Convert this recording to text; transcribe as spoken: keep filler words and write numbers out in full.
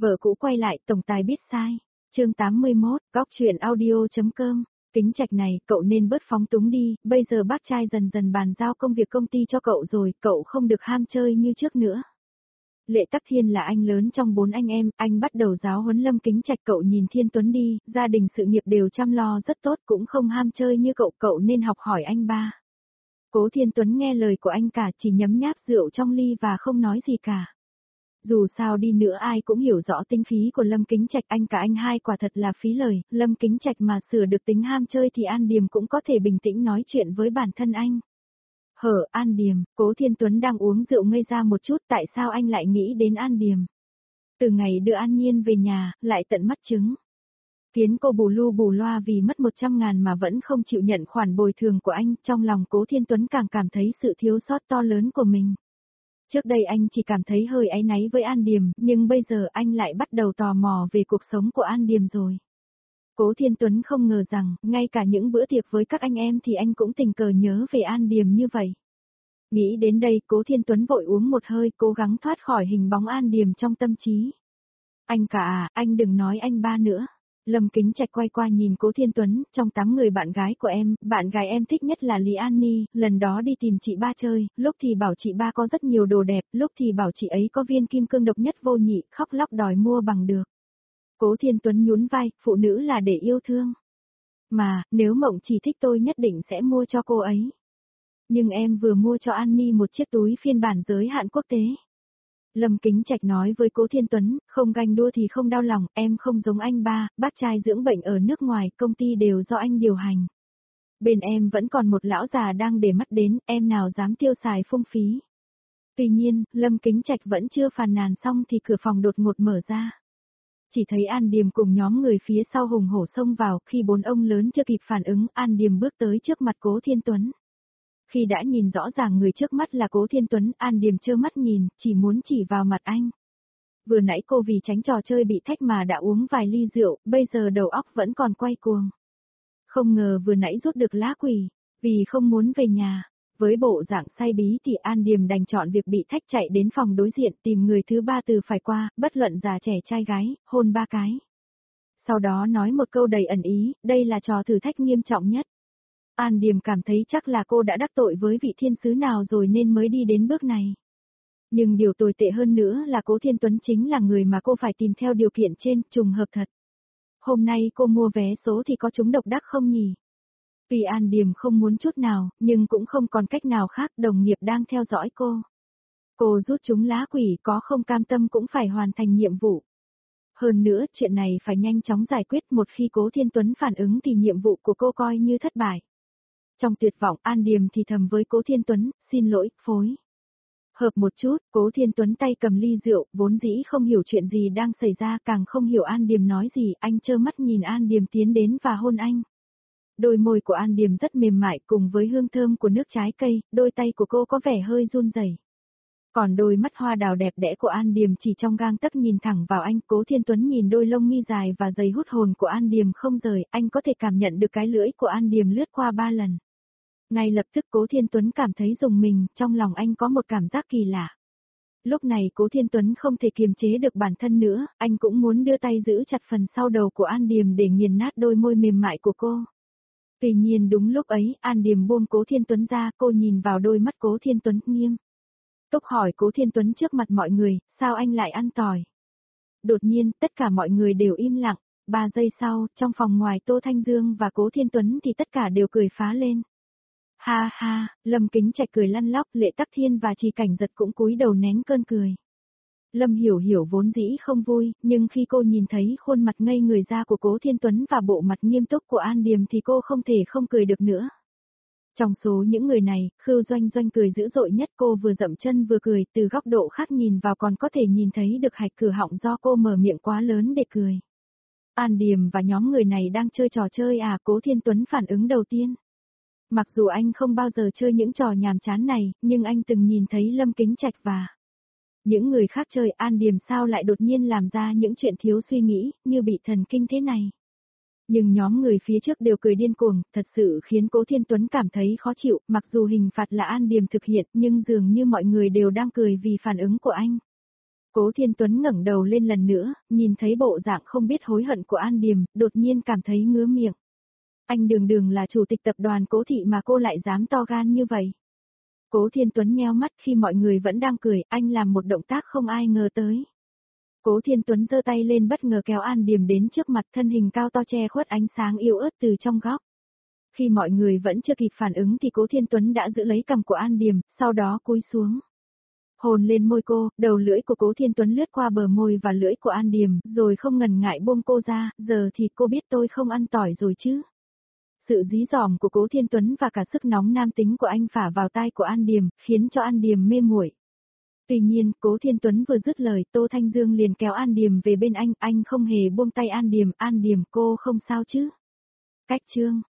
Vợ cũ quay lại, tổng tài biết sai. Chương tám mươi mốt, góc chuyện audio.com. Kính Trạch này, cậu nên bớt phóng túng đi, bây giờ bác trai dần dần bàn giao công việc công ty cho cậu rồi, cậu không được ham chơi như trước nữa. Lệ Tắc Thiên là anh lớn trong bốn anh em, anh bắt đầu giáo huấn Lâm Kính Trạch. Cậu nhìn Thiên Tuấn đi, gia đình sự nghiệp đều chăm lo rất tốt, cũng không ham chơi như cậu, cậu nên học hỏi anh ba. Cố Thiên Tuấn nghe lời của anh cả, chỉ nhấm nháp rượu trong ly và không nói gì cả. Dù sao đi nữa ai cũng hiểu rõ tính khí của Lâm Kính Trạch, anh cả anh hai quả thật là phí lời, Lâm Kính Trạch mà sửa được tính ham chơi thì An Điềm cũng có thể bình tĩnh nói chuyện với bản thân anh. Hở, An Điềm, Cố Thiên Tuấn đang uống rượu ngây ra một chút, tại sao anh lại nghĩ đến An Điềm? Từ ngày đưa An Nhiên về nhà, lại tận mắt chứng kiến cô bù lu bù loa vì mất một trăm ngàn mà vẫn không chịu nhận khoản bồi thường của anh, trong lòng Cố Thiên Tuấn càng cảm thấy sự thiếu sót to lớn của mình. Trước đây anh chỉ cảm thấy hơi áy náy với An Điềm, nhưng bây giờ anh lại bắt đầu tò mò về cuộc sống của An Điềm rồi. Cố Thiên Tuấn không ngờ rằng, ngay cả những bữa tiệc với các anh em thì anh cũng tình cờ nhớ về An Điềm như vậy. Nghĩ đến đây, Cố Thiên Tuấn vội uống một hơi, cố gắng thoát khỏi hình bóng An Điềm trong tâm trí. Anh cả à, anh đừng nói anh ba nữa. Lâm Kính Trạch quay qua nhìn Cố Thiên Tuấn, trong tám người bạn gái của em, bạn gái em thích nhất là Lý An Ni, lần đó đi tìm chị ba chơi, lúc thì bảo chị ba có rất nhiều đồ đẹp, lúc thì bảo chị ấy có viên kim cương độc nhất vô nhị, khóc lóc đòi mua bằng được. Cố Thiên Tuấn nhún vai, phụ nữ là để yêu thương. Mà, nếu Mộng chỉ thích tôi nhất định sẽ mua cho cô ấy. Nhưng em vừa mua cho An Ni một chiếc túi phiên bản giới hạn quốc tế. Lâm Kính Trạch nói với Cố Thiên Tuấn, không ganh đua thì không đau lòng, em không giống anh ba, bác trai dưỡng bệnh ở nước ngoài, công ty đều do anh điều hành. Bên em vẫn còn một lão già đang để mắt đến, em nào dám tiêu xài phung phí. Tuy nhiên, Lâm Kính Trạch vẫn chưa phàn nàn xong thì cửa phòng đột ngột mở ra. Chỉ thấy An Điềm cùng nhóm người phía sau hùng hổ xông vào, khi bốn ông lớn chưa kịp phản ứng, An Điềm bước tới trước mặt Cố Thiên Tuấn. Khi đã nhìn rõ ràng người trước mắt là Cố Thiên Tuấn, An Điềm trơ mắt nhìn, chỉ muốn chỉ vào mặt anh. Vừa nãy cô vì tránh trò chơi bị thách mà đã uống vài ly rượu, bây giờ đầu óc vẫn còn quay cuồng. Không ngờ vừa nãy rút được lá quỷ, vì không muốn về nhà. Với bộ dạng say bí thì An Điềm đành chọn việc bị thách chạy đến phòng đối diện tìm người thứ ba từ phải qua, bất luận già trẻ trai gái, hôn ba cái. Sau đó nói một câu đầy ẩn ý, đây là trò thử thách nghiêm trọng nhất. An Điềm cảm thấy chắc là cô đã đắc tội với vị thiên sứ nào rồi nên mới đi đến bước này. Nhưng điều tồi tệ hơn nữa là Cố Thiên Tuấn chính là người mà cô phải tìm theo điều kiện trên, trùng hợp thật. Hôm nay cô mua vé số thì có trúng độc đắc không nhỉ? Tuy An Điềm không muốn chút nào, nhưng cũng không còn cách nào khác, đồng nghiệp đang theo dõi cô. Cô rút trúng lá quỷ, có không cam tâm cũng phải hoàn thành nhiệm vụ. Hơn nữa, chuyện này phải nhanh chóng giải quyết, một khi Cố Thiên Tuấn phản ứng thì nhiệm vụ của cô coi như thất bại. Trong tuyệt vọng, An Điềm thì thầm với Cố Thiên Tuấn, xin lỗi, phối. Hợp một chút, Cố Thiên Tuấn tay cầm ly rượu, vốn dĩ không hiểu chuyện gì đang xảy ra, càng không hiểu An Điềm nói gì, anh trơ mắt nhìn An Điềm tiến đến và hôn anh. Đôi môi của An Điềm rất mềm mại cùng với hương thơm của nước trái cây, đôi tay của cô có vẻ hơi run rẩy. Còn đôi mắt hoa đào đẹp đẽ của An Điềm chỉ trong gang tấc nhìn thẳng vào anh. Cố Thiên Tuấn nhìn đôi lông mi dài và dày hút hồn của An Điềm không rời, anh có thể cảm nhận được cái lưỡi của An Điềm lướt qua ba lần. Ngay lập tức Cố Thiên Tuấn cảm thấy rùng mình, trong lòng anh có một cảm giác kỳ lạ. Lúc này Cố Thiên Tuấn không thể kiềm chế được bản thân nữa, anh cũng muốn đưa tay giữ chặt phần sau đầu của An Điềm để nghiền nát đôi môi mềm mại của cô. Tuy nhiên đúng lúc ấy, An Điềm buông Cố Thiên Tuấn ra, cô nhìn vào đôi mắt Cố Thiên Tuấn nghiêm túc hỏi Cố Thiên Tuấn trước mặt mọi người, sao anh lại ăn tỏi? Đột nhiên, tất cả mọi người đều im lặng, ba giây sau, trong phòng ngoài Tô Thanh Dương và Cố Thiên Tuấn thì tất cả đều cười phá lên. Ha ha, Lâm Kính Trạch cười lăn lóc, Lệ Tắc Thiên và Trì Cảnh Giật cũng cúi đầu nén cơn cười. Lâm Hiểu Hiểu vốn dĩ không vui, nhưng khi cô nhìn thấy khuôn mặt ngây người ra của Cố Thiên Tuấn và bộ mặt nghiêm túc của An Điềm thì cô không thể không cười được nữa. Trong số những người này, Khưu Doanh Doanh cười dữ dội nhất, cô vừa dậm chân vừa cười, từ góc độ khác nhìn vào còn có thể nhìn thấy được hạch cửa họng do cô mở miệng quá lớn để cười. An Điềm và nhóm người này đang chơi trò chơi à? Cố Thiên Tuấn phản ứng đầu tiên. Mặc dù anh không bao giờ chơi những trò nhàm chán này, nhưng anh từng nhìn thấy Lâm Kính Trạch và những người khác chơi. An Điềm sao lại đột nhiên làm ra những chuyện thiếu suy nghĩ, như bị thần kinh thế này. Nhưng nhóm người phía trước đều cười điên cuồng, thật sự khiến Cố Thiên Tuấn cảm thấy khó chịu, mặc dù hình phạt là An Điềm thực hiện, nhưng dường như mọi người đều đang cười vì phản ứng của anh. Cố Thiên Tuấn ngẩng đầu lên lần nữa, nhìn thấy bộ dạng không biết hối hận của An Điềm, đột nhiên cảm thấy ngứa miệng. Anh đường đường là chủ tịch tập đoàn Cố Thị mà cô lại dám to gan như vậy. Cố Thiên Tuấn nheo mắt khi mọi người vẫn đang cười, anh làm một động tác không ai ngờ tới. Cố Thiên Tuấn giơ tay lên bất ngờ kéo An Điềm đến trước mặt, thân hình cao to che khuất ánh sáng yếu ớt từ trong góc. Khi mọi người vẫn chưa kịp phản ứng thì Cố Thiên Tuấn đã giữ lấy cằm của An Điềm, sau đó cúi xuống. Hôn lên môi cô, đầu lưỡi của Cố Thiên Tuấn lướt qua bờ môi và lưỡi của An Điềm, rồi không ngần ngại buông cô ra, giờ thì cô biết tôi không ăn tỏi rồi chứ. Sự dí dỏm của Cố Thiên Tuấn và cả sức nóng nam tính của anh phả vào tai của An Điềm, khiến cho An Điềm mê muội. Tuy nhiên, Cố Thiên Tuấn vừa dứt lời, Tô Thanh Dương liền kéo An Điềm về bên anh, anh không hề buông tay An Điềm, An Điềm cô không sao chứ. Cách chương.